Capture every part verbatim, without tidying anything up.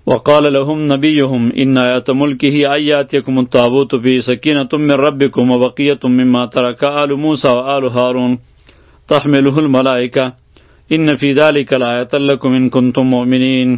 وقال لهم نبيهم إن آية ملكه أن يأتيكم التابوت فيه سكينة من ربكم وبقية مما ترك آل موسى وآل هارون تحمله الملائكة إن في ذلك لآية لكم إن كنتم مؤمنين.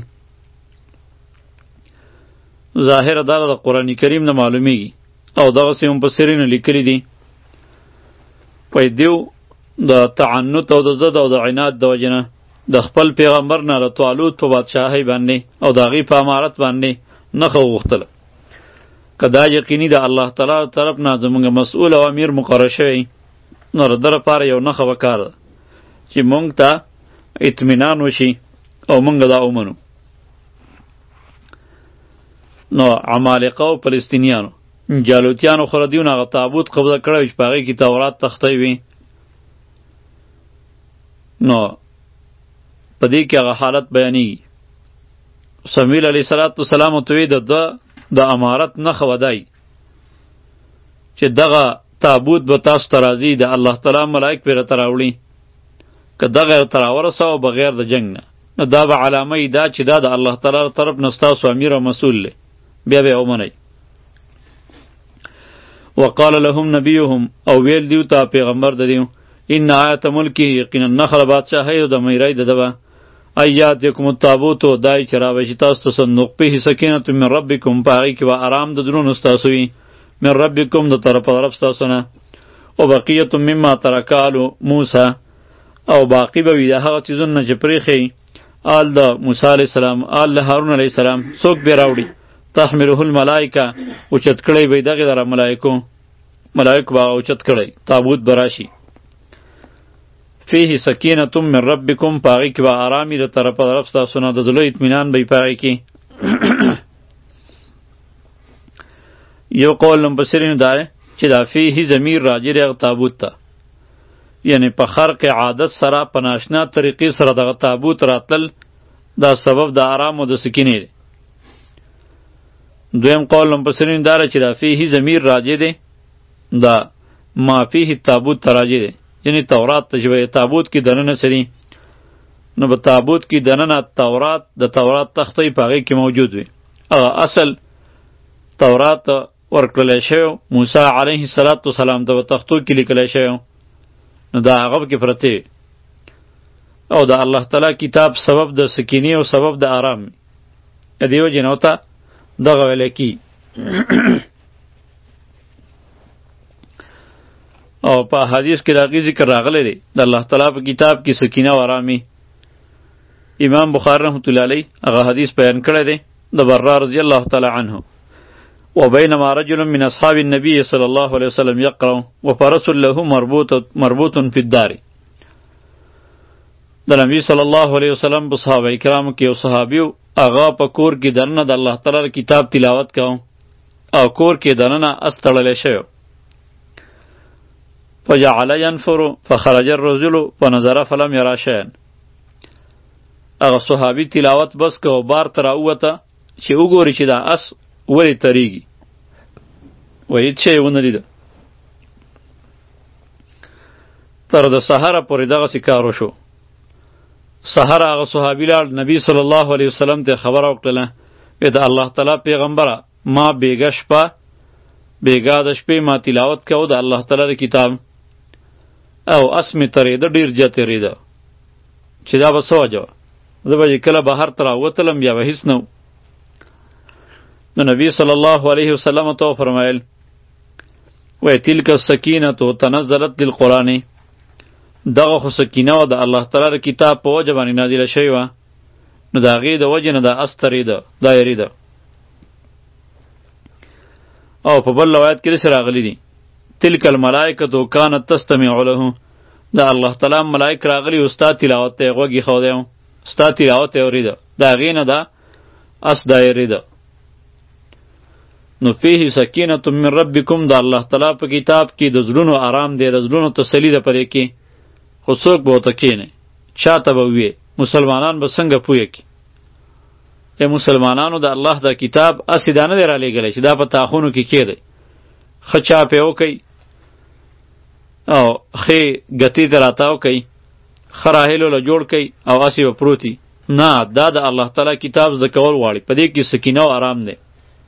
ظاهر دا د قرآن کریم نه معلومیږي او دغه سیم مفسرین لیکلي دي په دیو د تعنت او د زد او د عناد د وجنه د خپل پیغمبر نه د طالوت په بادشاهۍ باندې او د هغې په امارت باندې نښه وغوښتله که دا یقیني د الله تعالی طرف نه زموږ مسؤول او امیر مقرر شوی نو د ده لپاره یو نښه وکار ده چې موږ ته اطمینان وشي او موږ دا ومنو. نو عمالقه او فلسطینیانو جالوتیانو خو ردیون هغه تابوت قبضه کړی چې په هغې کې تورات تختې وي. نو په دې کې هغه حالت بیانېږي. سمیل علیه صلات وسلام ورته وایي د ده د امارت نښه ودای چې دغه تابوت به تاسو ته راځي د الله تعالی ملائک پرې راته راوړي که دغه ورته راورسوه بغیر د جنګ نه نو دا به علامه یې دا چې دا د الله تعالی طرف نه ستاسو امیر او مسؤل دی بیا به یې ومنئ. وقال لهم نبیهم او ویل دیو ته پیغمبر د دیو ان آیت ملکی یقینا نخل بادشاهی او د میرای د دبا ایات یکم التابوت دای چې راوشي تاسو ته صندوق په سکینه من ربکم پاغي کې و آرام د درونو تاسو وي من ربکم د طرف طرف تاسو نه او بقیه مما ترکالو موسی او باقی به وي د هغه چیزونه چې پریخي آل د موسی علی السلام آل هارون علی السلام څوک به راوړي تحمله الملائکه او چت کړي به دغه در ملائکو ملائکه با او چت کړي تابوت براشي فيه سکینة من ربکم پاغی که با آرامی ده طرف طرف تاسونا ده ذلو اطمینان بی پاغی که یو قول نمبسرین داره چه دا فيه زمیر راجر اغ تابوت تا یعنی په خرق عادت سره په ناشنا طریقې سره دغه تابوت راتل دا سبب د آرام او د سکینې دی. دویم قول نمبسرین داره چه دا فيه زمیر راجر ده دا ما فيه تابوت تراجر ده یعنی تورات تجوی تابوت کی دننه سری نو به تابوت کی دننه تورات د تورات تختی پاغی کی موجود وی اغا اصل تورات ورکلل شو موسی علیه السلام ته تختو کی لیکل شو نو دا هغه کې پرته او دا الله تعالی کتاب سبب د سکینه او سبب د آرام دیو جنوتا دغه ویل کی او په حدیث کې راغی ذکر راغلی دی د الله تعالی په کتاب کې سکینه او آرامي. امام بخاری رحمۃ اللہ علیہ هغه حدیث بیان کړی دی د برا رضی الله تعالی عنه وبینما رجل من اصحاب النبي صلی الله علیه وسلم یقرأ وفرس له مربوط مربوط فی الدار. د نبی صلی الله علیه وسلم په صحابه کرامو کې یو صحابي هغه په کور کې دننه د الله تعالی کتاب تلاوت کوي او کور کې دننه استړل شوی فجعل ينفر فخرج الرجل فنظر فلم يرى شيئا. هغه صحابي تلاوت بس کو بار تر اوته چې وګوري چې دا اس وری تریږي وایي چې ونه لید تر د سحر پورې دغه سکارو شو. سحر هغه صحابي لاړ نبی صلی الله علیه وسلم ته خبر ورکړه وی د الله تعالی پیغمبره ما بیګه شپه بیګا د شپې ما تلاوت کو د الله تعالی کتاب او اسمی تریده ډیر جاته ریده چې دا به سوجو زه به کله بهر تر وتلم یا به هیڅ نو. نو نبی صلی الله علیه وسلم ته فرمایل و تلک السکینه تنزلت للقران دغه خو سکینه او د الله تعالی کتاب په وجه باندې نازله شوی و نو دا غي د وجه نه د استریده دا یریده. او په بل روایت کې سره راغلی دي تلک الملائکه کانت تستمع له دا الله تعالی ملائک راغلی استاد تلاوت ته غوږی خو دیو استاد تلاوت اوریده دا غینه دا اس دایریده. نو فيه سکینه من ربکم دا الله تعالی په کتاب کې د زړونو آرام دی د زړونو تسلی ده پرې کې خو څوک به وته کینه چاته به وي مسلمانان به څنګه پوهه کی ای مسلمانانو د الله دا کتاب اسیدانه دی را لېږلی چې دا په تاخونو کې کېدی ښه چاپ یې وکئ او ښې ګتې ته راتاو کئ ښه راهیلو له جوړ کئ او اسې به پروت وي نه دا د الله تعالی کتاب زده کول غواړي، په دې کې سکینه او آرام دی.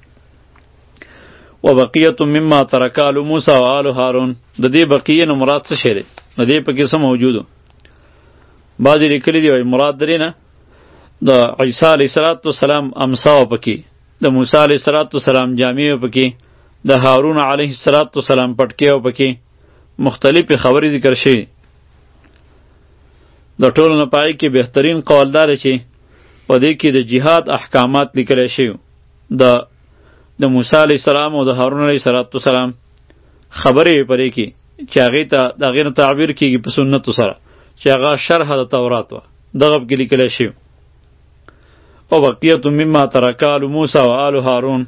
و بقیت مما ترک آل موسی و آل هارون، د دې بقیه نه مراد څه شی دی؟ د دې پکې څه موجودو؟ بعضې لیکلي دي وایي مراد درې نه د عیسی علیه السلام امسا و پکې، د موسی علیه السلام جامې و پکې، د هارون علیه السلام پټکې و پکې، مختلفې خبرې ذکر شوي. د ټولو نه پای کې بهترین قول دا دی چې په دې کې د جهاد احکامات لیکلی شوي، د د موسی علیه السلام او د هارون علیه السلام خبرې په دې کې چې هغې ته د هغې نه تعبیر کېږي په سنتو سره، چې هغه شرح د تورات وه، دغه پکې لیکلی شوي. او بقیت مما ترک آل موسی و آل هارون،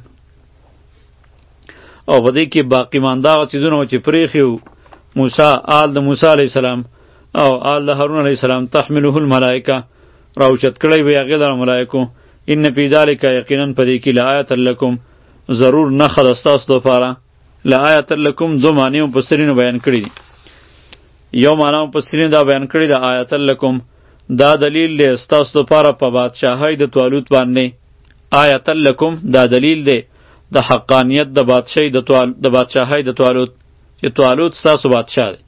او په دې کې باقی مانده هغه څیزونه چې پرېښي وو موسی آل د موسی علیه السلام او آل د هارون علیه السلام، تحمله الملائکه، راوچت کړی به یې هغې لره ملایکو. ان فی ذلک، یقینا په دې کې لآیة لکم، ضرور نښه ده ستاسو دپاره. لآیة لکم دو معنی مفسرینو بیان کړي دي. یو معنا مفسرینو دا بیان کړي ده آیة لکم، دا دلیل دی ستاسو دپاره په بادشاهۍ د طالوت باندې. آیة لکم دا دلیل دی د حقانیت د بادشاهۍ د د بادشاهۍ د طالوت، چې طالوت ستاسو بادشاه دی.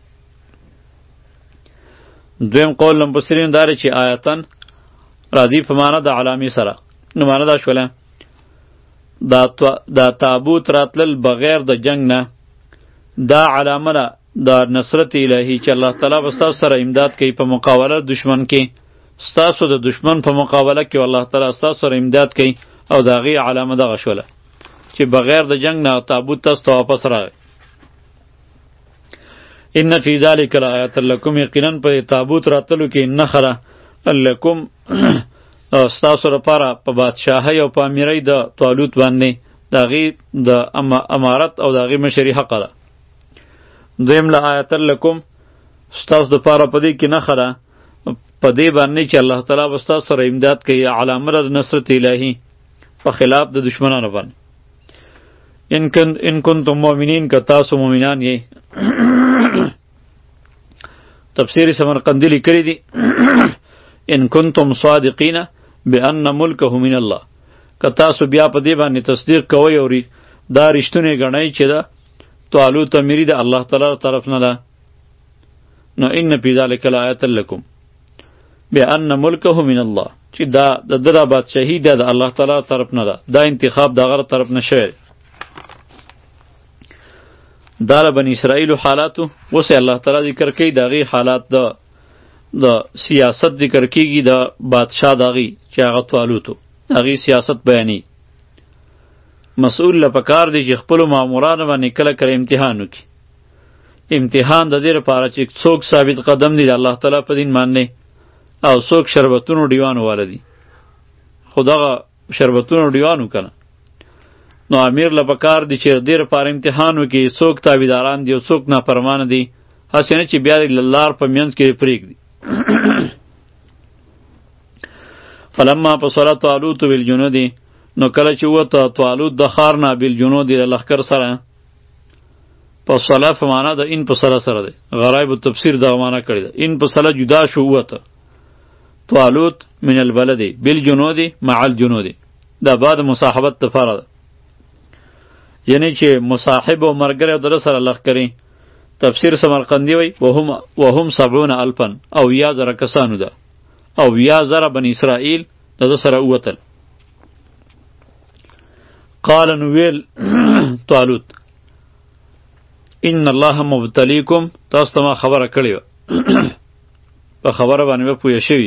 دویم قول مفسرین دا دی چې آیتن راځي په معنا د علامې سره. نو معنا دا شوله دا دا تابوت راتلل بغیر د جنگ نه، دا علامه ده د نصرت الهی چې الله تعالی به ستاسو سره امداد کوي په مقابله دشمن کې. ستاسو د دشمن په مقابله کې الله تعالی ستاسو سره امداد کوي، او د هغې علامه دغه شوله چې بغیر د جنگ نه تابوت تاسو ته واپس راغی. ان فی ذلک لآیة لکم، یقینا په تابوت راتلو کې نښه ده لکم ستاسو لپاره په بادشاهۍ او په امیرۍ د طالوت باندې، د هغې د امارت او د هغې مشري حقه ده. دویم لآیة لکم ستاسو دپاره په دې کې نښه ده په دې باندې چې الله تعالی به ستاسو سره امداد کوي، علامه ده د نصرت الهي په خلاف د دشمنانو باندې. ان کن ان کنتم مؤمنین، که تاسو مؤمنان یې. تفسیر سمرقندی لیکلی دی ان کنتم صادقین بان ملکه من الله، که تاسو بیا په دې باندې تصدیق کوئ او دا رښتونی ګڼئ چې ده طالوت امیري د الله تعالی طرف نه ده، نو ان فی ذلک لآیة لکم بان ملکه من الله، چې دا د ده دا بادشاهي ده د الله تعالی طرف نه ده، دا انتخاب د هغه طرف نه شوی. دا له بني اسرائیلو حالاتو اوس الله تعالی ذکر کوي، د هغې حالات د د سیاست ذکر کیږي، د بادشاه د هغې چې هغه طالوتو، د هغې سیاست بیاني. مسئول له پکار دی چې خپلو مامورانو باندې کله کله امتحان وکړي. امتحان د دې لپاره چې څوک ثابت قدم دي د الله تعالی په دین باندې، او څوک شربتونو ډیوانو والا دي. خو دغه شربتونو ډیوانو که نه، نو امیر له پکار دی چې دې لپاره امتحان وکړي څوک تابعداران دي او څوک نافرمانه دي، هسې نه چې بیا د لار په منځ کې پرېږدي. فلما فصل طالوت بالجنود، نو کله چې ووته طالوت د ښار نه بالجنود د لښکر سره. فصله په معنا د ان فصله سره دی، غرایب التفسیر دغه معنا کړې ده. ان فصله جدا شو ووته طالوت من البلد بالجنود مع الجنود، دا بعد مصاحبت دپاره ده، یعنی چې مصاحب او ملګری د ده سره لښکرې. تفسیر سمرقندی وی وهم وهم سبعون الفا، او یا زره کسانو ده، او یا زره بنی اسرائیل د ده سره ووتل. قال نو ویل طالوت ان الله مبتلیکم، تاسو ته ما خبره کړې وه، په خبره باندې به پوه شوي.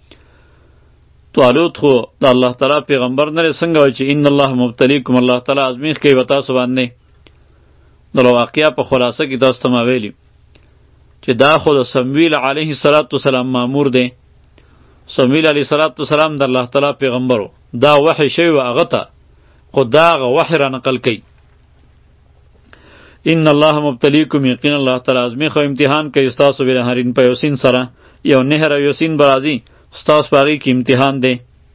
طالوت خو د الله تعالی پیغمبر نه دی، څنګه وایي چې ان الله مبتلیکم، الله تعالی ازمیښ کوي به تاسو باندې. د واقعیا په خلاصه کې تاسو ته ما ویلي چې دا خو د سمویل علیه السلام مامور دی. سمویل علیه السلام د الله تعالی پیغمبر و، دا وحی شوی و هغه ته، خو دا هغه وحی را نقل کوي. ان الله مبتلیکم، یقین الله تعالی ازمیښ او امتحان کوي ستاسو بنهرین په یو سین سره، یو نهر او یو سین به راځي ستاسو په هغې کې امتحان دی.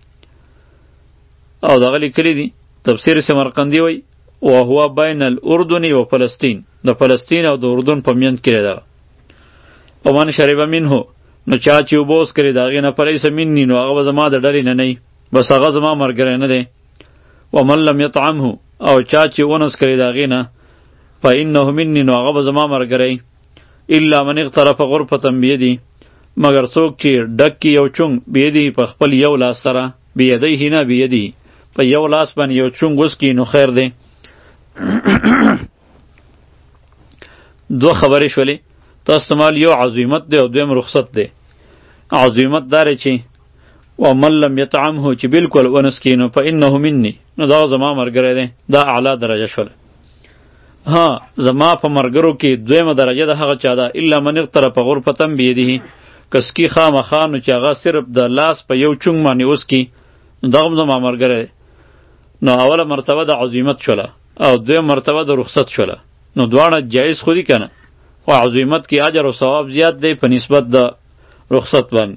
او دغه لیکلي دي تفسیر سمرقندي وایي وهو بین الاردن و فلسطین، د فلسطین او د اردن په منځ کې دی دغه. ومن شرب منه، نو چا چې اوبه وڅکلې د هغې نه فلیس مني نو هغه به زما د ډلې نه نه بس هغه زما ملګری نه دی. ومن لم یطعمه او چا چې ونڅکلې د هغې نه فانه مني نو هغه به زما ملګری. الا من اغترف غرفة بیدی مگر څوک چې ډک کي یو چونګ بیدی په خپل یو لاس سره بیدیه نه بیدی په یو لاس باندې یو چونګ وڅکي نو خیر دی. دو خبرې شولې تاسو مال یو عظیمت دی او دویم رخصت دی. عظیمت داره چې ومن لم یطعمه چې بالکل ونسکي نو فانه مني نو دا زما ملګری دی، دا اعلی درجه شوله. ها زما په مرګرو کې دویمه درجه ده هغه چا ده الا من اغترف غرفة بیده کسکی خامخا نو چې هغه صرف د لاس په یو چونګ باندې وسکي نو دغه هم زما ملګری دی. نو اوله مرتبه د عظیمت شوله او دویم مرتبه د رخصت شوله. نو دواړه جایز خو دي کنه، خو عظیمت کې اجر او ثواب زیات دی په نسبت د رخصت باندې.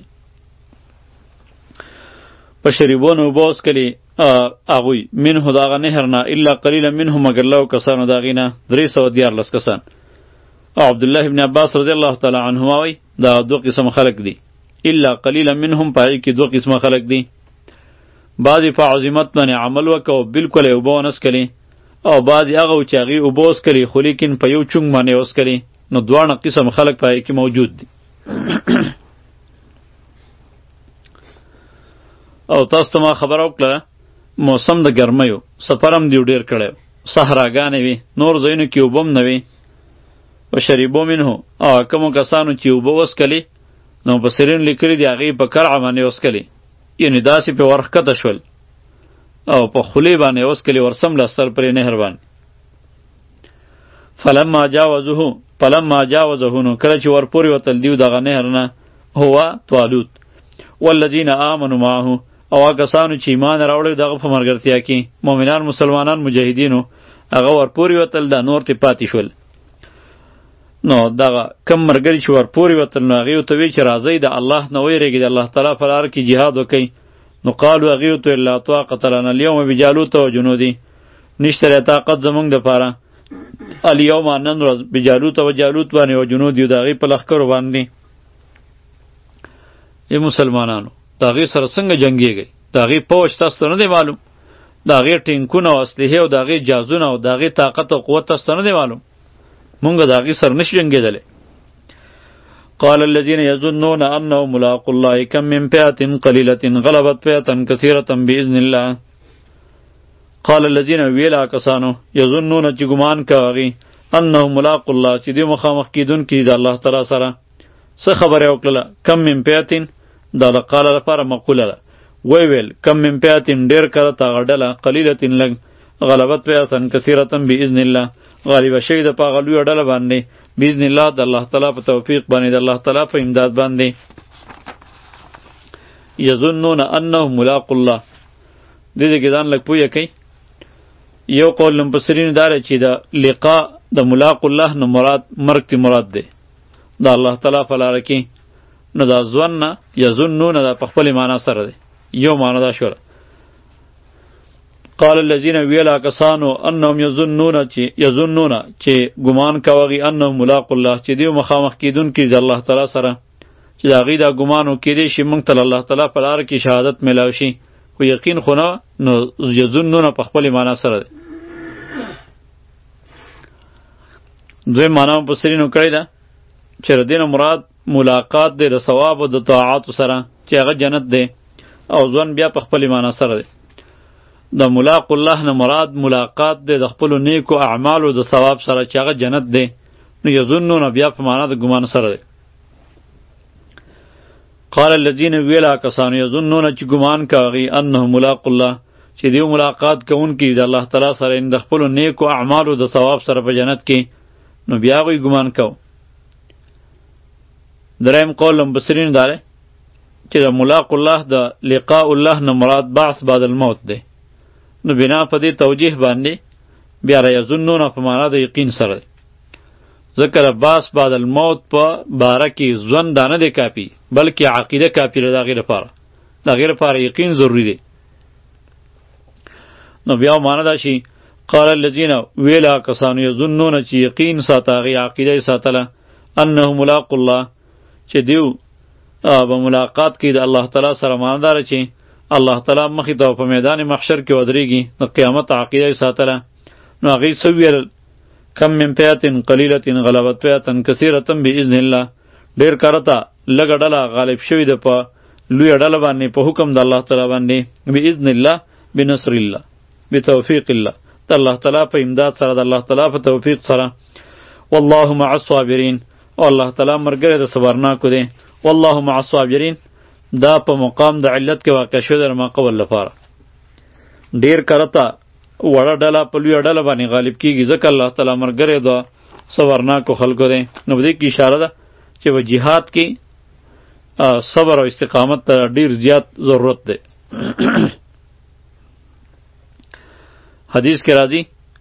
په شریبونو اوبه وڅکلې هغوی منه د هغه نهر نه الا قلیلا منهم مگر لو کسانو د هغې نه درې سوه دیارلس کسان. او عبدالله ابن عباس رضی الله تعالی عنهما وایي دا دو قسم خلق دي، الا قلیلا منهم په هغې کې دو قسمه خلق دي. بعضې په عظیمت باندې عمل وکړه او بلکل یې اوبه ونڅکلې، او بعضې هغه و چې هغې اوبه وڅکلې خو لیکن په یو چونګ باندې یې وڅکلې. نو دواړه قسم خلق په هغې کې موجود دي. او تاسو ته ما خبره وکړه موسم د ګرمیو سفر هم دیو ډېر کړی، صحراګانې وي، نور ځایونو کې اوبه هم نه وي. و شریبو منه او کومو کسانو چې اوبه وڅکلې نو مفسرین لیکلي دي هغې په کرعه باندې وڅکلې، یعنې داسې پرې ورښکته شول او په خولې باندې وڅکلې ورسم لستل پرې نهر باندې. فلما جاوزه فلما جاوزه نو کله چې ورپورې وتل دیو دغه نهر نه هو طالوت والذین آمنوا معه او هغه کسانو چې ایمان راوړی دغه په ملګرتیا کې مؤمنان مسلمانان مجاهدینو هغه ورپورې وتل دا نور ترې پاتې شول. نو دغه کم ملګري چې ورپورې وتل نو هغې ورته ویل چې راځئ د الله نه ویرېږئ د الله تعالی په لاره کې جهاد وکئ. نو قالو هغې ورته ویل لا طاقة لنا اليوم بجالوت وجنودی نشته دی طاقت زموږ دپاره الیوم نن ورځ بجالوت و جالوت باندې و جنودی د هغې په لښکرو باندې. ای مسلمانانو د هغې سره څنګه جنګېږئ؟ د هغې پوځ تاسو ته نه دی معلوم؟ د هغې ټینکونه او اسلحې او د هغې جازونه او د هغې طاقت او قوت تاسو ته نه دی معلوم؟ مونږ د هغې سره نشو جنګېدلی. قال الذين يظنون انهم ملاقو الله كم من فئة قليلة غلبت فئة كثيرة بإذن الله. قال الذين ویلا کسانو یظنون چې ګمان کوي انهم ملاقو الله چې دوی مخامخ کیدونکي د الله تعالی سره. څه خبره وکړله؟ کم من فئة دا د قال لپاره مقوله ده. وی ویل کم من فئة ډېر کله هغه ډله قلیلة لږ غلبت فئة کثیرة بإذن الله غالبه شوې ده په هغه لویه ډله باندې بإذن الله د الله تعالی په توفیق باندې د الله تعالی په امداد باندې. یظنون انهم ملاقو الله دې دې کې ځان لږ پویه کوي. یو قول مفسرین دا دی چې د لقاء د ملاقو الله نه مراد مرګ تی مراد دی د الله تعالی په لاره کې. نو دا ظن یظنون دا په خپلې معنا سره دی، یو معنا دا شوله. قال الذين ویلا کسانو انهم یظنون چې یظنون چې ګمان کوي انهم ملاقو الله چې دوی مخامخ کیدونکي د الله تعالی سره، چې د هغې دا ګمان وکیدی شي موږ ته الله تعالی په لاره کې شهادت میلاو شي، خو یقین خو نه. نو یظنون په خپلې معنا سره دی. دوی معنا مفسرینو کړې ده چې د دې نه مراد ملاقات دی د ثواب او د طاعاتو سره چې هغه جنت دی، او ځوان بیا په خپلې معنا سره دی. د ملاقو الله نه مراد ملاقات دی د خپلو نیکو اعمالو د ثواب سره چې هغه جنت دی. نو یظنون بیا په معنا د ګمان سره دی. قال الذين ویلا کسانو یظنون چې ګمان کوي انهم ملاقو الله چې دیو ملاقات کوونکي د الله تعالی سره د خپلو نیکو اعمالو د ثواب سره په جنت کې. نو بیا هغوی ګمان کو. دریم قول مفسرین دا دی چې د ملاقو الله د لقاء الله نه مراد بعث بعد الموت دی. نو بنا په دې توجیه باندې بیا را یظنون په معنا د یقین سره دی. ذکر بعث بعد الموت په باره کې ځوان دا نه دی کافي، بلکې عقیده کافي ده د هغې لپاره. د هغې لپاره یقین ضروري دی. نو بیا معنا دا شي قال الذین ویلا کسانو یظنون چې یقین ساته هغې عقیده یې ساتله انه ملاقو الله چې دیو به ملاقات کې د الله تعالی سره ماندار چې الله تعالی مخې ته په میدان محشر کې ودرېږي د قیامت عقیده یې ساتله. نو هغوی څه وویل؟ کم من فئة قلیلة غلبت فئة کثیرة بإذن الله. ډېر کرته لږه ډله غالب شوې ده په لویه ډله باندې په حکم د الله تعالی باندې، بإذن الله بنصر الله بتوفیق الله، د الله تعالی په امداد سره، د الله تعالی په توفیق سره. والله مع الصابرین، او الله تعالی ملګری د صبرناکو دی. والله مع الصابرین دا په مقام د علت کې واقع شوی د ما قبل لپاره. ډیر کرته وړه ډله په لویه ډله باندې غالب کیږي، ځکه الله تعالی ملګری د صبرناکو خلکو دی. نو په دې کې اشاره ده چې په جهاد کې صبر او استقامت ته ډیر زیات ضرورت دی. حدیث کې راځي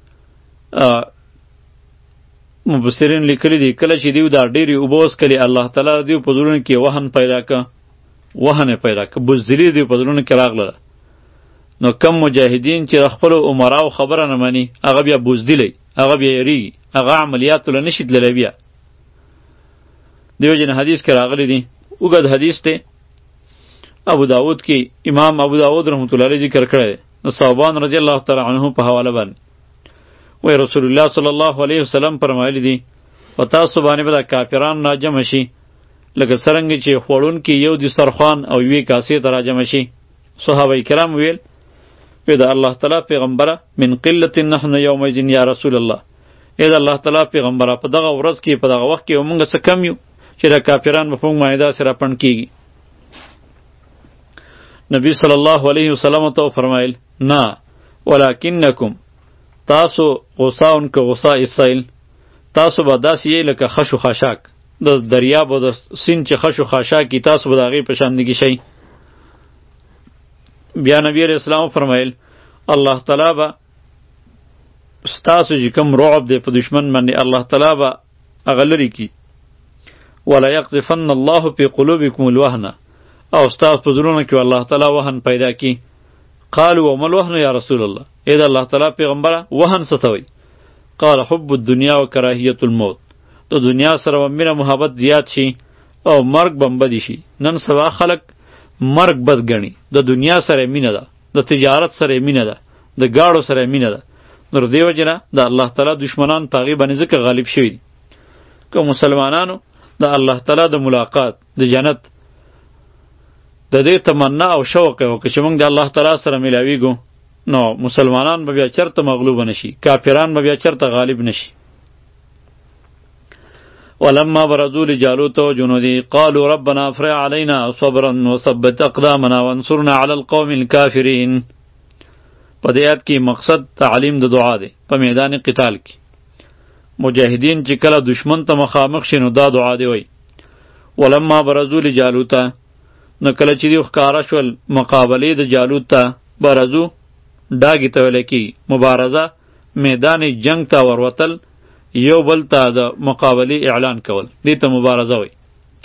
مبصرین لیکلی دی کله چې دیو دا ډیری اوبوس کلی الله تعالی دیو په زړونو کې وهن پیدا ک وهن پیدا ک بزدلی دیو په زړونو کې راغله. نو کم مجاهدین چې خپل عمراو خبره نه مانی هغه بیا بزدلی، هغه بیا یری، هغه عملیات له نشید لری بیا. دیو جن حدیث کې راغلی دی، وګد حدیث ته ابو داود کې امام ابو داود رحمت الله علیه ذکر کړی. نو صحابان رضی الله تعالی عنهم په حواله باندې وی رسول الله صلی الله علیه وسلم فرمایلی دی و تاسو باندې به د کافران راجمع شي لکه څرنګه چې خوړون کې یو دسترخوان او یوې کاسې ته راجمع شي. صحابه کرام ویل وی د الله تعالی پیغمبره من قلة نحن یومئذ یا رسول الله، ای د الله تعالی پیغمبره په دغه ورځ کې په دغه وخت کې موږ څه کم یو چې د کافران په موږ باندې داسې راپنډ کیږي. نبی صلی الله علیه وسلم ته فرمایل نه ولکنکم تاسو غصاون که غصا اسرائیل، تاسو به داسې یې لکه خش و خاشاک، د دریاب او د سیند چې خش و خاشاکي تاسو به د هغې په شاندګي شئ. بیا نبی علیه السلام فرمایل الله تعالی به ستاسو چې کوم رعب دی په دشمن باندې الله تعالی به هغه لرې کي. ولا یقذفن الله فی قلوبکم الوهن، او ستاسو په زړونو کې الله تعالی وهن پیدا کی. قالوا وما الوهن یا رسول الله، ای د الله تعالی پیغمبره وهن څه ته وایي؟ قال حب الدنیا و کراهیت الموت، د دنیا سره به مینه محبت زیات شي او مرګ به هم بدې شي. نن سبا خلک مرګ بد ګڼي، د دنیا سره مینه ده، د تجارت سره مینه ده، د ګاړو سره مینه ده. نو د دې وجې نه د الله تعالی دشمنان په هغې باندې ځکه غالب شوي دي. که مسلمانانو د الله تعالی د ملاقات د جنت د دې تمنا او شوق وکړي چې موږ د الله تعالی سره ملاویږو، نو مسلمانان به بیا چرته مغلوب نشي، کافران به بیا چرته غالب نشي. ولما برزوا لجالوت وجنوده قالوا ربنا افرغ علينا صبرا وثبت اقدامنا وانصرنا على القوم الكافرين. په دې آیت کې مقصد تعلیم د دعا دی. په میدان قتال کې مجاهدین چې کله دشمن ته مخامخ شي نو دا دعا دی وای. ولما برزوا لجالوت، نو کله چې دی ښکاره شول مقابلې د جالوت ته، برزو ډاګې ته ویل کېږي، مبارزه میدان جنگ ته وروتل، یو بل ته د مقابلې اعلان کول، دې ته مبارزه وایي.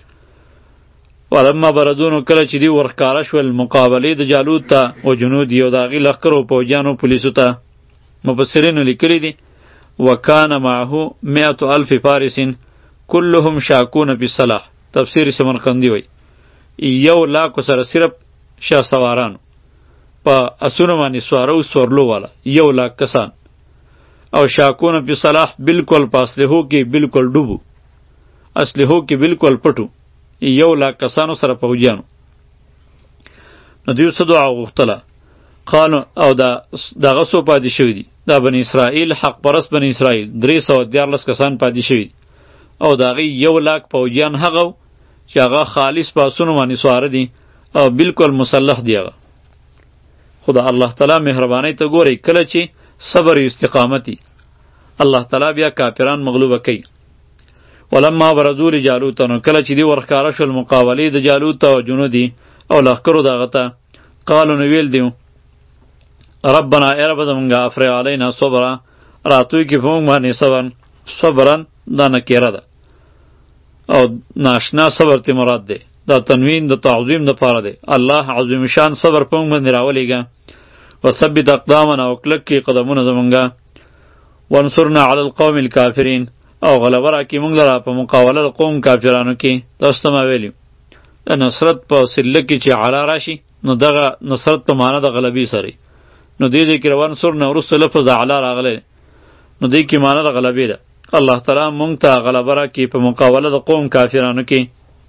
ولما برزو، نو کله چې دی ورښکاره شول مقابلې د جالوت ته او جنود یو د هغې لښکرو پوځیانو پولیسو ته، مفسرینو لیکلي دي وکان معه مئة الف فارس كلهم شاکون فی الصلاح. تفسیر سمرقندی وایي یو لاکو سره صرف شاه سوارانو په اسونو باندې سوارو سورلو والا یو لاک کسان، او شاکون فی صلاح بالکل په اسلحو کې بالکل ډوبو، اسلحو کې بالکل پټو، یو لاک کسانو سره پوځیانو. نو دوی څه دعا غوښتله؟ قانو او دا دغه څو پاتې شوي دي، دا بني اسرائیل حق پرست بني اسرائیل درې سوه دیارلس کسان پاتې شوي دي، او د هغې یو لاک پوځیان هغه چې هغه خالص په اسونو باندې سواره دي او بالکل مسلح دی. هغه خو د الله تعالی مهربانۍ ته ګورئ، کله چې صبر او استقامتي الله تعالی بیا کافران مغلوبه کوي. ولما برزوا لجالوت، نو کله چې دی ورښکاره شول مقابلې د جالوت او جنودي او لښکرو دغه ته، قالو نو ویل دیو ربنا ای رب زمونږه افرغ علینا صبرا، راتوی کې په موږ باندې صبر. صبرن دا نکیره ده او ناشنا صبر تی مراد ده، دا تنوین د تعظیم د پاره ده. الله عظیم شان صبر په موږ باندې راولېږه. وثبت اقدامنا، او کلک کې قدمونه زمونږه. وانصرنا علی القوم الکافرین، او غلبه راکړي موږ لره په مقابله د قوم کافرانو کې. تاسو ته ما ویلي نصرت په سله کې چې علا راشي نو دغه نصرت په معنا د غلبي سره نو دې دې کې روان سور نو وروسته لفظ علا راغلی نو دې کې معنا د غلبي ده الله تعالی مونږ ته غلبه راکړي په مقابله د قوم کافرانو کې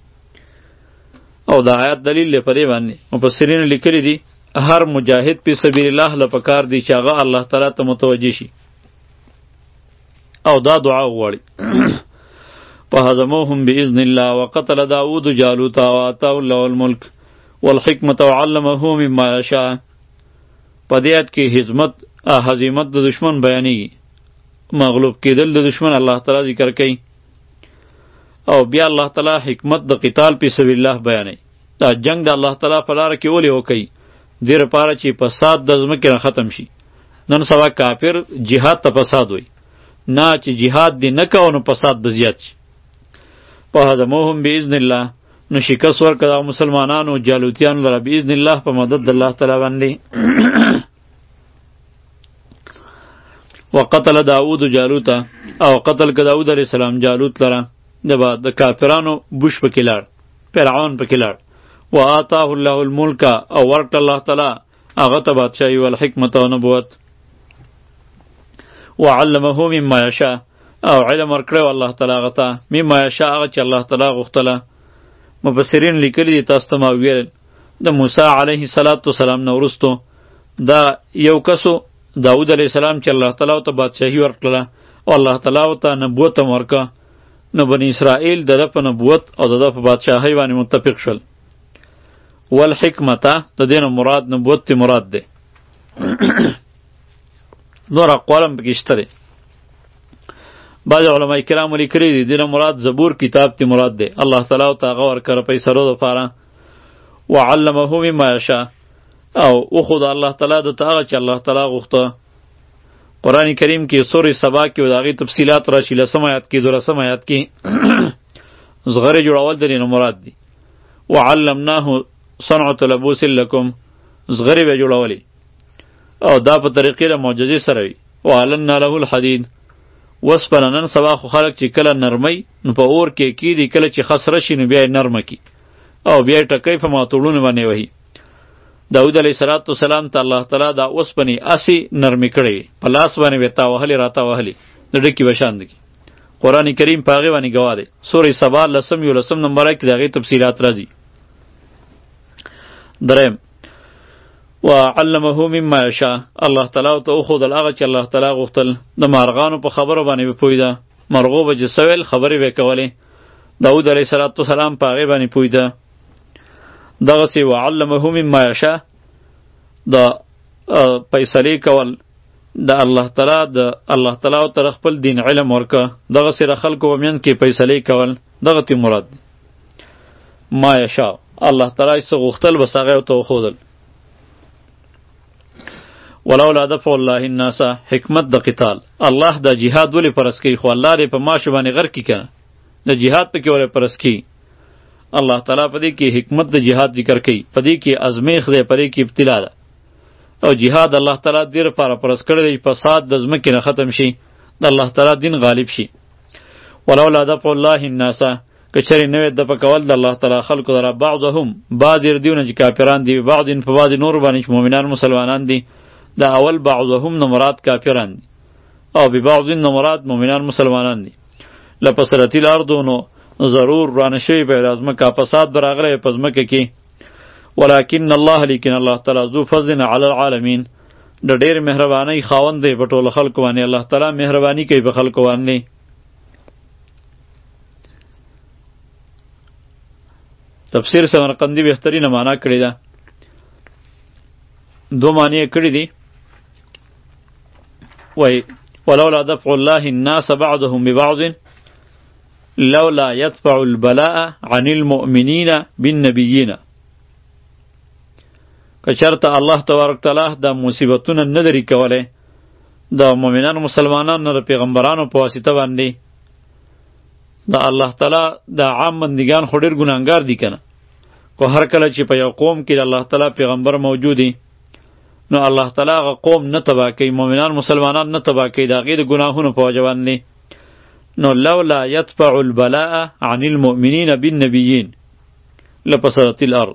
او د آیات دلیل لري په دې باندې مفسرین لیکلي دي هر مجاهد په سبیل الله لپاره دی چې هغه الله تعالی ته متوجه شي او دا دعا وغواړي فهزموهم بإذن الله وقتل داود جالوت وآتاه الله الملك والحکمت وعلمه مما یشاء. په دې آیت کې هزمت هزیمت د دشمن بیانېږي مغلوب کېدل د دشمن الله تعالی ذکر کوي او بیا الله تعالی حکمت د قتال په سبیل الله بیانوي دا جنگ د الله تعالی په لاره کې ولې وکړي دې لپاره چې فساد د ځمکې نه ختم شي. نن سبا کافر جهاد ته فساد وایي نه چې جهاد دې نه کوو نو فساد به زیات شي. فهزموهم بإذن الله نو شکست ورکړه مسلمانانو جالوتیانو لره بإذن الله په مدد د الله تعالی باندې. وقتل داود جالوت او قتل ک داود علیہ السلام جالوت لره د با د کافرانو بوش پکې لاړ فرعون پکې لاړ وآتاه الله الملک او ورکړه الله تعالی هغه ته بادشاهي او حکمت او نبوت وعلمه مما یشاء او علم ورکړه الله تعالی هغه ته مما یشاء هغه چې الله تعالی غوښتله. مفسرین لیکلي دي تاسو ته ما ویل د موسی علیه السلام نه وروستو دا یو کسو داود علیه السلام چې الله تعالی ته بادشاهي ورکړله او الله تعالی ته نبوت هم ورکړه نو بنی اسرائیل د ده په نبوت او د ده په بادشاهۍ باندې متفق شول. والحکمته د دې نه مراد نبوت تی مراد دی. نور اقوال هم پکې شته دی. بعض علماء کرام لیکلي دي دې نه مراد زبور کتاب تی مراد دی. الله تعالی ته هغه ورکړه پیسرو دپاره. وعلمه مما یشاء او وخود الله تعالی د ته هغه چې الله تعالی غوښته. قرآن کریم کې سورې سبا کې د هغې تفصیلات راشي لسم آیات کې دولسم آیات کې زغرې جوړول د دې نه مراد دي. وعلمناه صنعة لبوس لکم زغرې به جوړولې او دا په طریقې د معجزې سره وي. وعلنا له الحدید وسپنه نن سبا خو خلک چې کله نرمۍ نو په اور کې کیدي کله چې خسره شي نو بیا یې نرمه کي او بیا یې ټکۍ په ماتوړونو باندې وهي. داود علیه السلام ته الله تعالی دا اوسپنې اسې نرمې کړې په لاس باندې به تا وهلې راته وهلې د ډکې به شان دي. قرآن کریم په هغې باندې ګواه دی. سورې سبا لسم یولسم نمبر کې د هغې تفصیلات راځي. دریم وعلمه مما یشاء الله تعالی ته وښودل هغه چې الله تعالی غوښتل. د مارغانو په خبرو باندې به پوهېده مرغو به چې څه ویل خبرې به یې کولې. داود علیه السلام په هغې باندې پوهېده. دغسې وعلمه مما یشاء د فیصلې کول د الله تعالی د الله تعالی تر خپل دین علم ورکه دغسې د خلکو په منځ کې فیصلې کول دغه تی مراد دی. ما یشاء الله تعالی څه غوښتل بس هغه ورته وښودل. ولولا دفع الله الناس حکمت د قتال الله د جهاد ولې فرض کوي خو الله دې په ماشو باندې غر کړي که نه د جهاد پکې ولې فرض کوي. الله تعالی په دې کې حکمت د جهاد ذکر کوي په دې کې ازمیښت دی په دې کې ابتلا ده او جهاد الله تعالی دې لپاره فرض کړی دی فساد د ځمکې نه ختم شي د الله تعالی دین غالب شي. ولولا دفع الله الناس که چېرې نه وی دفع کول د الله تعالی خلکو لره بعضهم بعض یې دیونه چې کافران دي بعض په بعض نور باندې چې مؤمنان مسلمانان دي دا اول بعضهم نه مراد کافران دي او ببعض نه مراد مؤمنان مسلمانان دي. لپسرتی الارض نو ضرور رانه شوی به ازمکه فساد براغله په ځمکه کې. ولکن الله لیکن الله تعالی ذو فضل علی العالمین د ډېر مهربانۍ خاوند دی په ټولو خلکو باندې. الله تعالی مهرباني کوي په خلکو باندې. تفسیر سمرقندی بهترینه معنا کړې ده. دو معنی یې کړي دي. وای ولولا دفع الله الناس بعضهم ببعض لولا يدفع البلاء عن المؤمنين بالنبيين. کچرته الله تبارک تعالی د مصیبتونو نه لرې کولی د مؤمنانو مسلمانانو د پیغمبرانو په واسطه باندې د الله تعالی د عام بندگان خو ډېر ګناهګار دي که نه خو هر کله چې په یو قوم کې د الله تعالی پیغمبر موجود وي نو الله تعالی هغه قوم نه تباه کوي مؤمنان مسلمانان نه تباه کوي د هغې د ګناهونو په وجه باندې. نو لولا یدفع البلاء عن المؤمنین بالنبیین لفسدت الارض.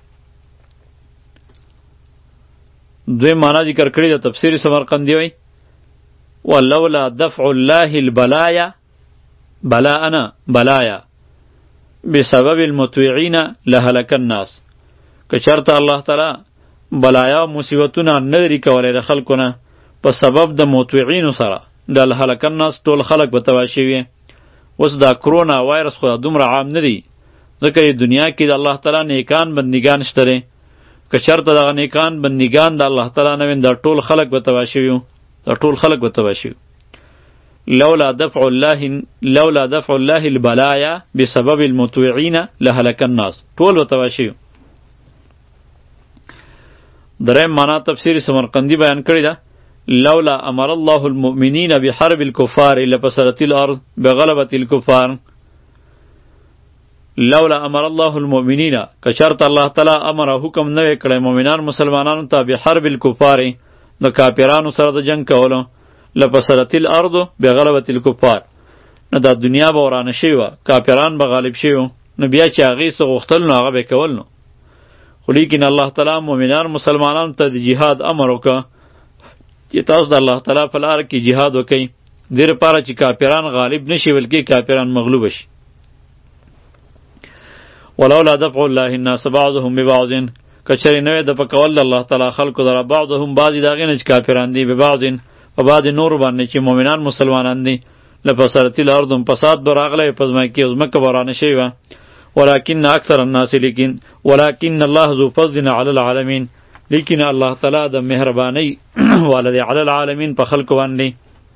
دوی معنا ذکر کړی د تفسیر سمرقندی وی ولولا دفع الله البلايا بلاءنا بلايا بسبب المطيعين لهلك الناس. که چرته الله تعالی بلایا مصیبتونه نه لري کولی د خلکونه په سبب د مطیعینو سره د هلک الناس ټول خلک به تباه شوي. اوس دا کرونا وایرس خو دومره عام نه دی ځکه دنیا کې د الله تعالی نیکان بندګان شته دی. که چرته دغه نیکان بندګان د الله تعالی نه وین دا ټول خلک به تباه شوي دا ټول خلک به تباه شوي. لولا دفع الله لولا دفع الله البلايا بسبب المطيعين لهلك الناس ټول به تباه شوي. دریم معنا تفسیر سمرقندی بیان کړی ده لولا امر الله المؤمنین بحرب الكفار لفسدت الارض بغلبة الكفار. لولا امر الله المؤمنین که چرته الله تعالی امر حکم نه کړی مؤمنان مسلمانانو ته بحرب الكفار د کافرانو سره د جنگ کولو لفسدت الارض بغلبة الكفار نه دا دنیا به ورانه شوی وه کافران به غالب شوي وو نو بیا چې هغې څه غوښتل نو هغه به یې کول نو خو لیکن الله تعالی مؤمنان مسلمانانو ته د جهاد امر وکړه چې تاسو د الله تعالی په لاره کې جهاد وکئ دې لپاره چې کافران غالب نشي بلکې کافران مغلوب شي. ولولا دفع الله الناس بعضهم ببعض که چېرې نه وی د پکول د الله تعالی خلکو دره بعضهم بعضې د هغې نه چې کافران دي ببعض په بعضې نورو باندې چې مؤمنان مسلمانان دي لفسدت الارض فساد به راغلی په ځمکه کې ځمکه به ورانه شوې وه. ولكن اکثر الناس لیکن ولكن الله ذو فضل على العالمین لیکن الله تعالی د مهربانی والده علی العالمین په خلق باندې.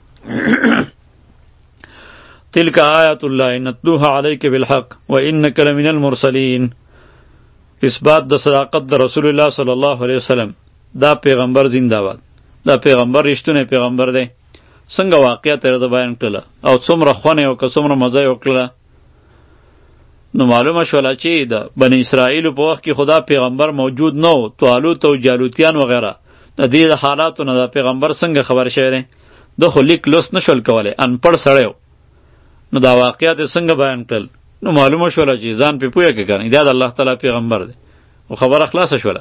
تلك آیات الله نتلوها علیک بالحق وانک لمن المرسلین. اثبات د صداقت د رسول الله صلی الله علیه وسلم. دا پیغمبر زنده باد دا پیغمبر رښتونی پیغمبر دی. څنګه واقعیت یې بیان کړله او څومره خونه او که څومره مزه یې وکړله نو معلومه شوله چې د بنی اسرائیلو په وخت کې خدا پیغمبر موجود نه و طالوت او جالوتیان وغیره د دې د حالاتو نه د پیغمبر څنګه خبر شوی دی ده خو لیک لوست نشول کولی انپړ سړی و نو دا واقعیات یې څنګه بیان کړل نو معلومه شوله چې ځان پې پوهه که کنه دا د الله تعالی پیغمبر دی خو خبره خلاصه شوله.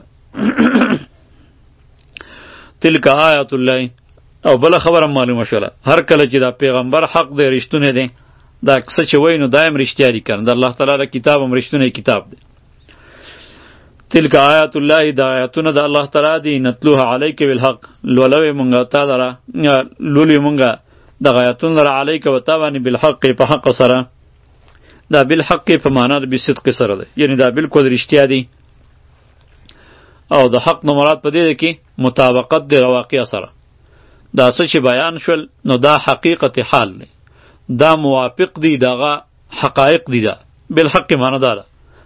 تلک آیات الله او بله خبره معلومه شوله هر کله چې دا پیغمبر حق دی رښتونی دی دا څه چې وایي نو دا هم رښتیا دي کنه د الله تعالی کتاب هم رښتونی کتاب دی. تلک آیات الله دا آیاتونه د الله تعالی دي نتلوها علیک بالحق لولوی مونږه تا دره لولوی مونږه دغه آیاتونه لره علیک و تا باندې بالحق په حق سره دا بالحق په معنا د بصدق سره دی یعنی دا بالکل رښتیا دي او د حق نو مراد په دې کې مطابقت د واقعیا سره دا څه چې بیان شول نو دا حقیقت حال دی دا موافق دی دغه حقایق دی دا بالحق معنا داره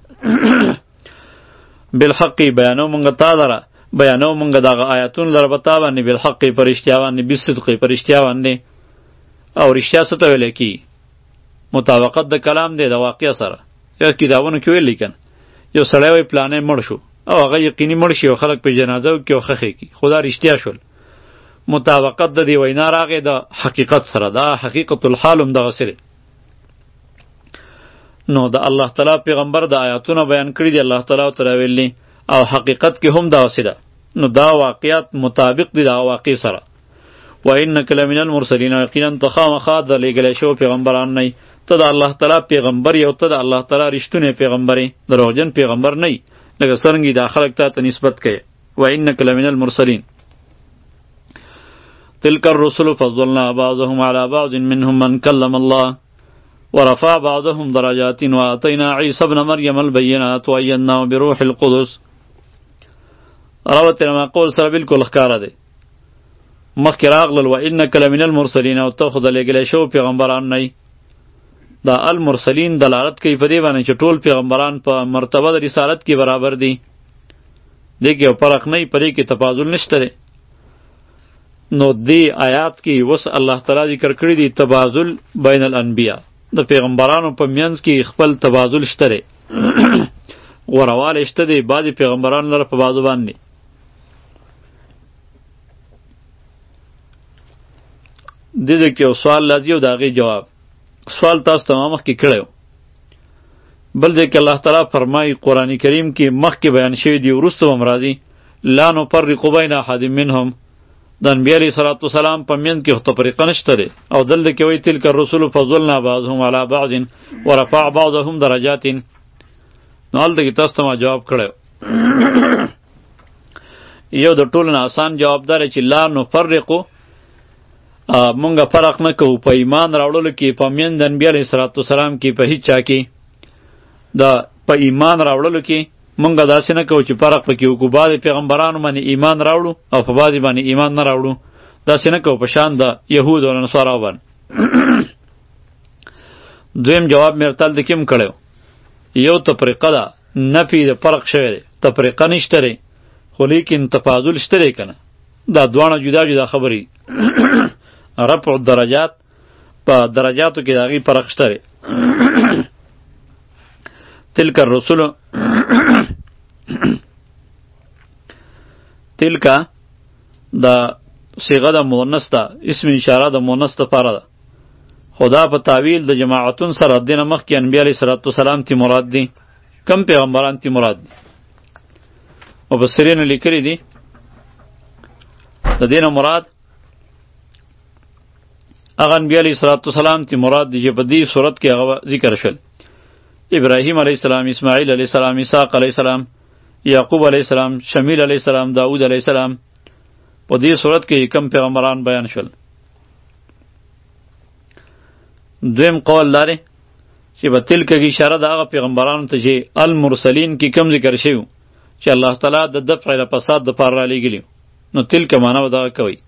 بالحق بیانو مونږ تا دره بیانو مونږ دغه آیاتون لره به تا باندې بالحق په رښتیا باندې بصدق په رښتیا باندې او رښتیا څه ته ویلی کي مطابقت د کلام دی د واقع سره. یا کتابونو کې ویل لیکن یو سړی وی پلانې مړ شو او هغه یقیني مړ شي او خلک په جنازه کې او خخې کی خدا رښتیا شول مطابقت د دی وینا راغې د حقیقت سره دا حقیقت الحال هم دغه سره نو د الله تعالی پیغمبر د آیاتونه بیان کړي دی الله تعالی تر ویلي او حقیقت کې هم دغه سره نو دا واقعیت مطابق دی د واقع سره. و انک لمن المرسلین یقینا تخامخا د لېږلی شو پیغمبران نه ته د الله تعالی پیغمبر یو ته د الله تعالی رښتونی پیغمبرې دروغجن پیغمبر نه لکه څرنګه دا خلک ته ته نسبت کوي. و انک لمن المرسلین تلك الرسل فضلنا بعضهم على بعض منهم من كلم الله ورفع بعضهم درجات وآتينا عيسى ابن مريم البينات وأيدناه بروح القدس. راوتنا ما قول سره بالکل ښکاره دی مخکې راغلل و انک لمن المرسلین او ته خو د لېږلی شوو پیغمبران نه دا المرسلین دلالت کوي په دې باندې چې ټول پیغمبران په مرتبه د رسالت کې برابر دي دې کې یو فرق نه په دې کې تفاضل نشته دی. نو دی آیات کې وس الله تعالی ذکر کړی دی تبادل بین الانبیاء د پیغمبرانو په منځ کې خپل تبادل شته دی غورواله شته دی بعضې پیغمبران لره په بعضو باندې دې کې یو سوال لازم او د هغې جواب سوال تاسو ته ما مخکې کړی بل دی که الله تعالی فرمای قرآن کریم کې مخکې بیان شوی دی وروسته هم راځي لا نفرق بین احد منهم د انبیا علیه صلات وسلام په منځ کې خو تفریقه نشته دی او دلته کې وایي تلک الرسل فضلنا بعضهم علی بعض ورفع بعضهم درجات نو هلته کې تاسو ته ما جواب کړی یو د ټولو نه آسان جواب دا دی چې لا نفرقو مونږ فرق نه کوو په ایمان راوړلو کې په منځ د انبیا علیه صلات وسلام کې په هیڅ چا کې د په ایمان راوړلو کې مونږ داسې نه کوو چې فرق پکې وکړو بعضې پیغمبرانو باندې ایمان راوړو او په بعضې باندې ایمان نه راوړو داسې نه کوو په شان د یهود او نصاراو باندې دویم جواب مې ورته هلته کې هم کړی یو تفریقه ده نفي د فرق شوی دی تفریقه نشته دی خو لیکن تفاضل شته دی که نه دا دواړه جدا جدا خبرې رفع درجات په درجاتو کې د هغې فرق شته دی تلک الرسول تلک دا صیغه د مؤنث ده اسم اشاره د مؤنث دپاره ده خدا په تعویل د جماعتون سره دینه مخکې انبیا علیه صلات وسلام تی مراد دي کم پیغمبران تی مراد دي مفسرین لیکلي دي د دینه مراد هغه انبیا علیه صلات وسلام تی مراد دي چې په دې صورت کې هغه ذکر شول ابراهیم علیه السلام اسماعیل علیه السلام اسحاق علیه السلام یعقوب علیه السلام شمیل علیه السلام داود علیه السلام په دې صورت کې کم پیغمبران بیان شول دویم قول لاره چې په تلک کې اشاره ده هغه پیغمبرانو ته چې المرسلین کې کم ذکر شوی چې الله تعالی د دفع الفساد دپاره رالیږلي نو تلک معنا به دغه کوي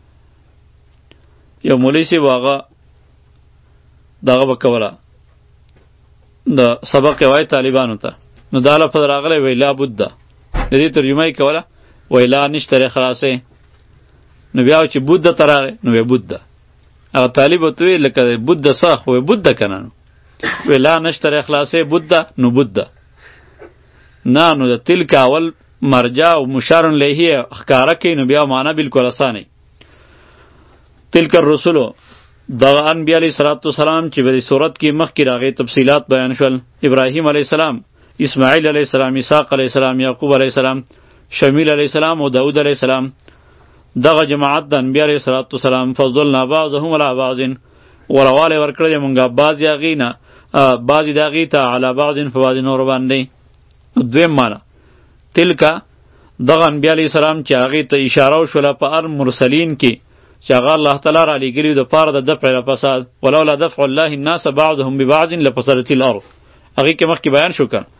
یو مولوي صاحب هغه دغه به کوله د سبق وای طالبانو ته نو دا لفظ راغلی وی لا بد د دې ترجمه یې کوله وی لا نشته خلاصې نو بیا چې بد ته راغی نو وی بد هغه طالب ته وی لکه بد صح وی بد کنه وی لا نشته خلاصې بد نو بد نه نو د تلک اول مرجع او مشار الیه ښکارا کوي نو بیا معنا بالکل اسانه تلک الرسل دغه انبیا علیه صلات وسلام چې په دې صورت کې مخکې راغی تفصیلات بیان شول ابراهیم علیه السلام اسماعیل علیه السلام اسحاق علیه السلام یعقوب علیه السلام شمیل علیه السلام او داود علیه السلام دغه جماعت د انبیا علیه صلات وسلام فضلنا بعضهم علی بعض ورواله ورکړی مونږه بعضې هغې نه بعضې د هغې ته علی بعض په بعضې نورو باندې دویم معنا تلکه دغه انبیا علیه السلام چې هغې ته اشاره وشوله په هر مرسلین کې چې هغه الله تعالی را لېږلي د پاره د دفع الفساد ولولا دفع الله الناس بعضهم ببعض لفسدت الارض هغې کې مخکې بیان شو که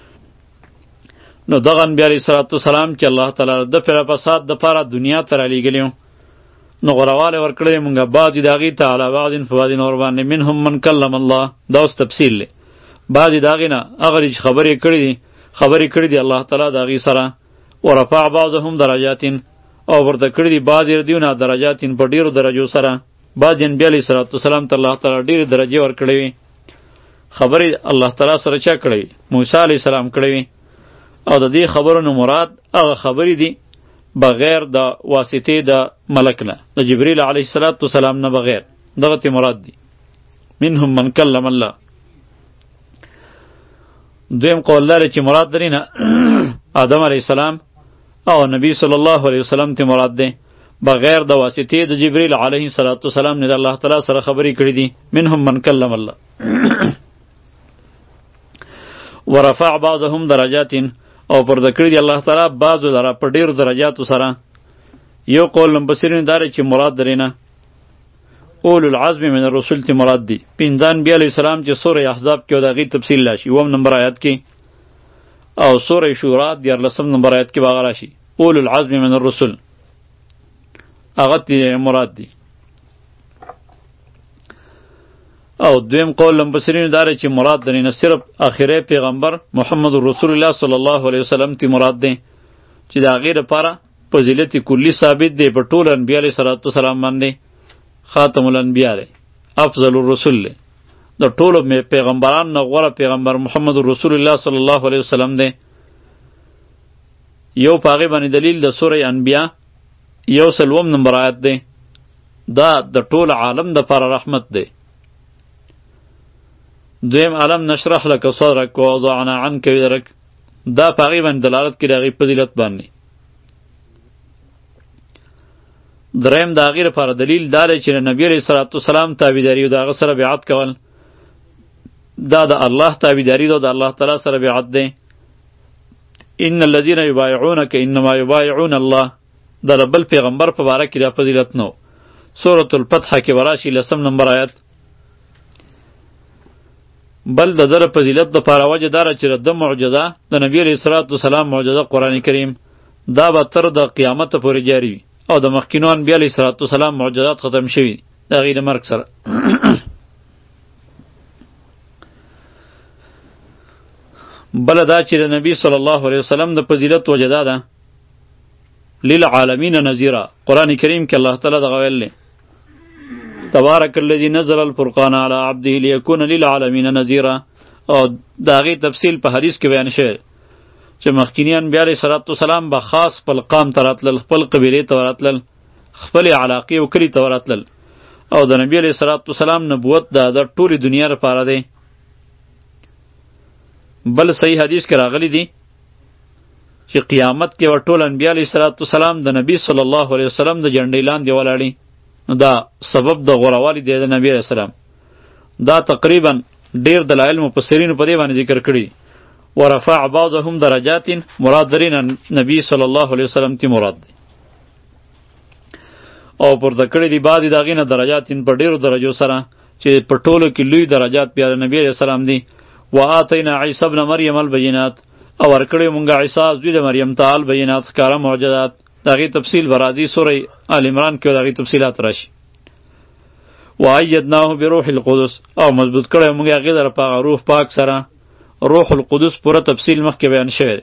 نو دغه انبیا علیه صلات وسلام چې الله تعالی د دفع الفساد دپاره دنیا ته را لېږلي نو غوروالی ورکړی مونږه بعضې د هغې ته علی بعض په بعضې نور باندې منهم من کلم الله دا اوس تفصیل دی بعضې د هغې نه هغه چې خبرې کړي دي خبرې کړي دي الله تعالی د هغې سره ورفع بعضهم درجات او ورته کړي دي بعضې دیونه درجات په ډېرو درجو سره بعضې انبیا علیه صلات وسلام ته الله تعالی ډېرې درجې ورکړې وي خبرې الله تعالی سره چا کړی وي موسی علیه السلام کړی وي او د دې خبرو نه مراد هغه خبرې دي بغیر د واسطې د ملک نه د جبریل علیه الصلاة والسلام نه بغیر دغه تی مراد دي منهم من کلم الله دویم قول لري چې مراد درې نه آدم علیه السلام او نبی صلی الله علیه وسلم تی مراد دی بغیر د واسطې د جبریل علیه الصلاة والسلام نه د الله تعالی سره خبرې کړې دي منهم من کلم الله ورفع بعضهم درجات او پر ذکر دی الله تعالی بعضو لره په ډیرو درجاتو سره یو قول مفسرین داره چې مراد درینه اولو العزم من الرسول تی مراد دی پنځان بیا علیه السلام چې سوره احزاب کې د هغې تفصیل راشي اووم نمبر آیات کې او سوره شورا دیارلسم نمبر آیات کې به هغه راشي اولو العزم من الرسول هغه تی مراد دی او دویم قول مفسرین داره چې مراد درینه صرف آخره پیغمبر محمد رسول الله صلی الله علیه وسلم تی مراد دی چې د هغې لپاره فضیلت کلی ثابت دی په ټول انبیا علیه صلات وسلام باندې خاتم الانبیا دی افضل الرسول دی د ټولو پیغمبران نه غوره پیغمبر محمد رسول الله صلی الله علیه وسلم دی یو په هغې باندې دلیل د سوره انبیا یو سلوم نمبر آیت دی دا د ټول عالم دپاره رحمت دی دویم علم نشرح لک صدرک و وضعنا عنک وزرک، دا په هغې باندې دلالت کوي د هغې فضیلت باندې. دریم د هغې لپاره دلیل دا دی چې د نبي علیه صلات وسلام تابعداري او د هغه سره بیعت کول دا د الله تابعداري ده او د الله تعالی سره بیعت دی. ان الذین یبایعونک انما یبایعون الله، دا د بل پیغمبر په باره کې دا فضیلت نه و. سورة الفتح کې وراشي لسم نمبر آیت. بل د در فضیلت د پاره وجه داره چې د معجزه د نبی علیه الصلاة والسلام معجزه قرآن کریم دا به تر د قیامت پورې جاری وي او د مخکینو انبیا علیه الصلاة والسلام معجزات ختم شوي د هغې د مرګ سره. بله دا چې د نبی صلی الله علیه وسلم د فضیلت وجه دا ده للعالمین نذیرا، قرآن کریم کې الله تعالی دغه ویل دی تبارک الذی نزل الفرقان علی عبده لیکون للعالمین نذیرا، او د هغې تفصیل په حدیث کې بیان شوی چې مخکینی انبیا علیه صلات وسلام به خاص خپل قام ته راتلل، خپل قبیلې ته ورتلل، خپلې علاقې او کلي ته ورتلل، او د نبی علیه صلات وسلام نبوت دا د ټولې دنیا لپاره دی. بل صحیح حدیث کې راغلی دی چې قیامت کې به ټول انبیا علیه صلات وسلام د نبی صلی الله علیه وسلم د جنډې لاندې ولاړي. نو دا سبب د غوروالي دی د نبی علیه السلام. دا تقریبا ډیر دلایل مفسرینو په دې باندې ذکر کړي. ورفع بعضهم درجات، مراد درین نبی صلی الله علیه وسلم تی مراد دی، او پورته کړي دي بعضې د هغې نه درجات په ډیرو درجو سره چې په ټولو کې لوی درجات بیا د نبی علیه السلام دي. وآتینا عیسی ابن مریم البینات، او ورکړی مونږه عیسی زوی د مریم ته البینات ښکاره معجزات. د هغې تفصیل به راځي سوره آل عمران کې د هغې تفصیلات راشي. وایدناه بروح القدس، او مضبوط کړی مونږ هغې لره په هغه روح پاک سره. روح القدس پوره تفصیل مخکې بیان شوی دی.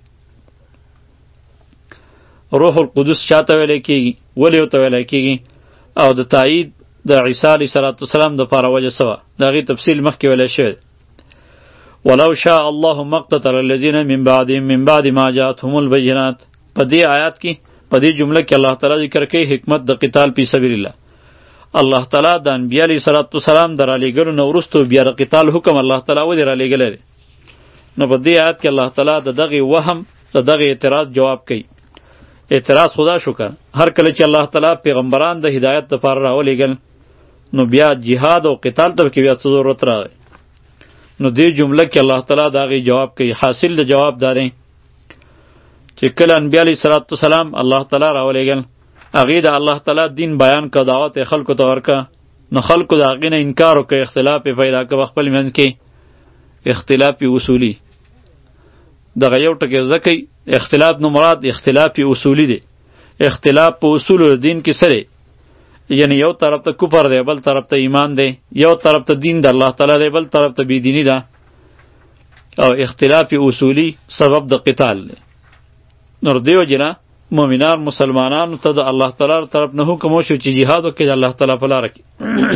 روح القدس چاته ویلی کېږي، ولې ورته ویلی کېږي، او د تایید د عیسی علیه صلات وسلام دپاره وجه څه وه، د هغې تفصیل مخکې ویلی شوی دی. ولو شاء الله ما اقتتل الذین من بعدهم من بعد ما جاءتهم البینات، په دې آیات کې په دې جمله کې الله تعالی ذکر کوي حکمت د قتال فی سبیل الله. الله تعالی د انبیا علیه صلات وسلام د رالیږلو نه وروسته بیا د قتال حکم الله تعالی ولې رالیږلی دی. نو په دې آیات کې الله تعالی د دغې وهم د دغې اعتراض جواب کوي. اعتراض خدا شو که هر کله چې الله تعالی پیغمبران د هدایت دپاره راولیږل نو بیا جهاد او قتال ته کې بیا څه ضرورت راغی. نو دې جمله کې الله تعالی د هغې جواب کوي. حاصل د جواب دا دی چې کله انبیا علیه صلات وسلام الله تعالی راولیږل، هغې د الله تعالی دین بیان که، دعوت یې خلکو ته ورکه، نو خلکو د هغې نه انکار وکړه، اختلاف یې پیدا که په خپل منځ کې، اختلاف اصولی. دغه یو ټکی زکه اختلاف نو مراد اختلاف اصولی دی. اختلاف په اصول دین کې سره یعنی یو طرف ته کفر دی، بل طرف ته ایمان دی، یو طرف ته دین د الله تعالی دی، بل طرف ته بیدینی ده، او اختلاف اصولی سبب د قتال دی. نور دیو جنا مؤمنان مسلمانانو ته د الله تعالی طرف نه حکم وشو چې جهاد وکړي د الله تعالی په لاره کې.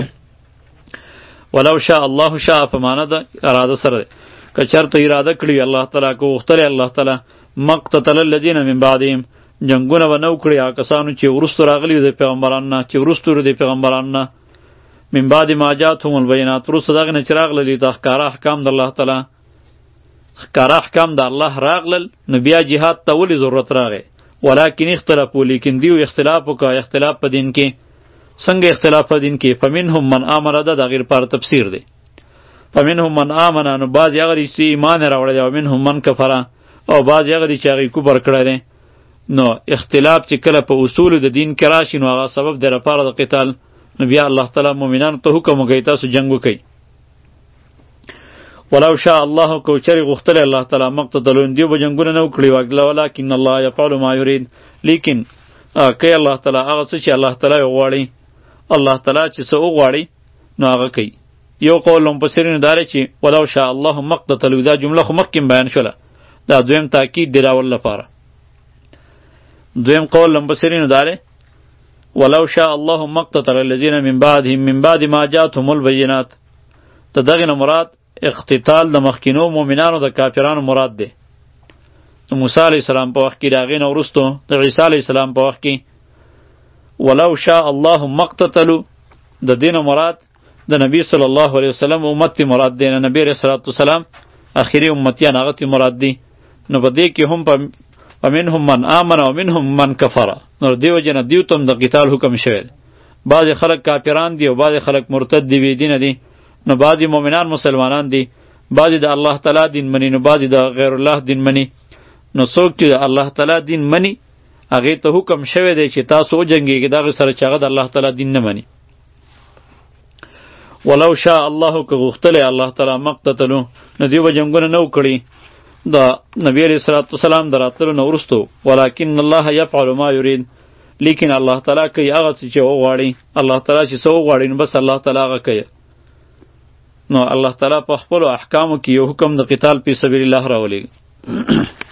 ولو شاء الله شاء په معنا ده اراده سره که چرته اراده کړي الله تعالی کو وختل الله تعالی مقتتل الذین من بعدهم، جنگونه و نو کړي هغه کسانو چې وروسته راغلي د پیغمبرانو نه، چې وروسته د پیغمبرانو نه، من بعد ما جاءتهم البینات، وروسته دغه نه چې راغلي د ښکاره احکام د الله تعالی، ښکاره احکام د الله راغلل، نو بیا جهاد ته ولې ضرورت راغی؟ ولکن اختلافو، لیکن دیو اختلاف وکړه. اختلاف په دین کې څنګه اختلاف په دین کې؟ فمنهم من آمن، ده د هغې لپاره تفسیر دی. فمنهم من آمن، نو بعضې هغه دي چې ایمان یې راوړی دی، او منهم من کفره، او بعضې هغه دي چې هغې کفر کړی دی. نو اختلاف چې کله په اصولو د دین کې راشي نو هغه سبب دی لپاره د قتال. نو بیا الله تعالی مؤمنانو ته حکم وکړي تاسو جنګ وکړئ. ولو شاء الله کو چرې غوښتلی الله تعالی مقتتلون، دیو به جنګونه نه وکړي واګله، ولکن الله یفعل ما یرید، لیکن کوي الله تعالی هغه څه چې الله تعالی وغواړي. الله تعالی چې څه وغواړي نو هغه کوي. یو قول مفسرینو دا دی چې ولو شاء الله مقتتلو، دا جمله خو مخکې بیان شوله، دا دویم تاکید دی راول لپاره. دویم قول مفسرینو دا دی ولو شاء الله مقتتل الذین من بعدهم من بعد ما جاءتهم البینات، ته دغې نه مراد اقتتال د مخکینو مؤمنانو د کافرانو مراد دی. د موسی علیه السلام په وخت کې د هغې نه وروستو د عیسی علیه السلام په وخت کې ولو شاء الله مقتتلو، د دې نه مراد د نبی صلی الله علیه وسلم امت تی مراد دی نه نبی رسول الله والسلام اخیری امتیان هغه تی مراد دی نو په دې کې هم په ومنهم من آمن ومنهم من کفر نو دیو جن دیو تم د قتال حکم شوی بعض خلک کافران دي او بعض خلک مرتد دی وی دین دي نو بعض مؤمنان مسلمانان دي بعض د الله تعالی دین منی نو بعض د غیر الله دین منی نو څوک چې الله تعالی دین منی هغه ته حکم شوی دی چې تاسو جنگیږئ دغه سره چې هغه د الله تعالی دین نه منی ولو شاء الله که غختله الله تعالی مقتتلو نو دیو جنگونه نو کړی دا نبی علیہ الصلوۃ والسلام دراتلو نو ورستو ولکن الله یفعل ما یرید لیکن الله تعالی کوي هغه چې وغواړي الله تعالی چې څو وغواړي نو بس الله تعالی هغه کوي نو الله تعالی په خپل احکامو کې یو حکم د قتال فی سبیل الله راولي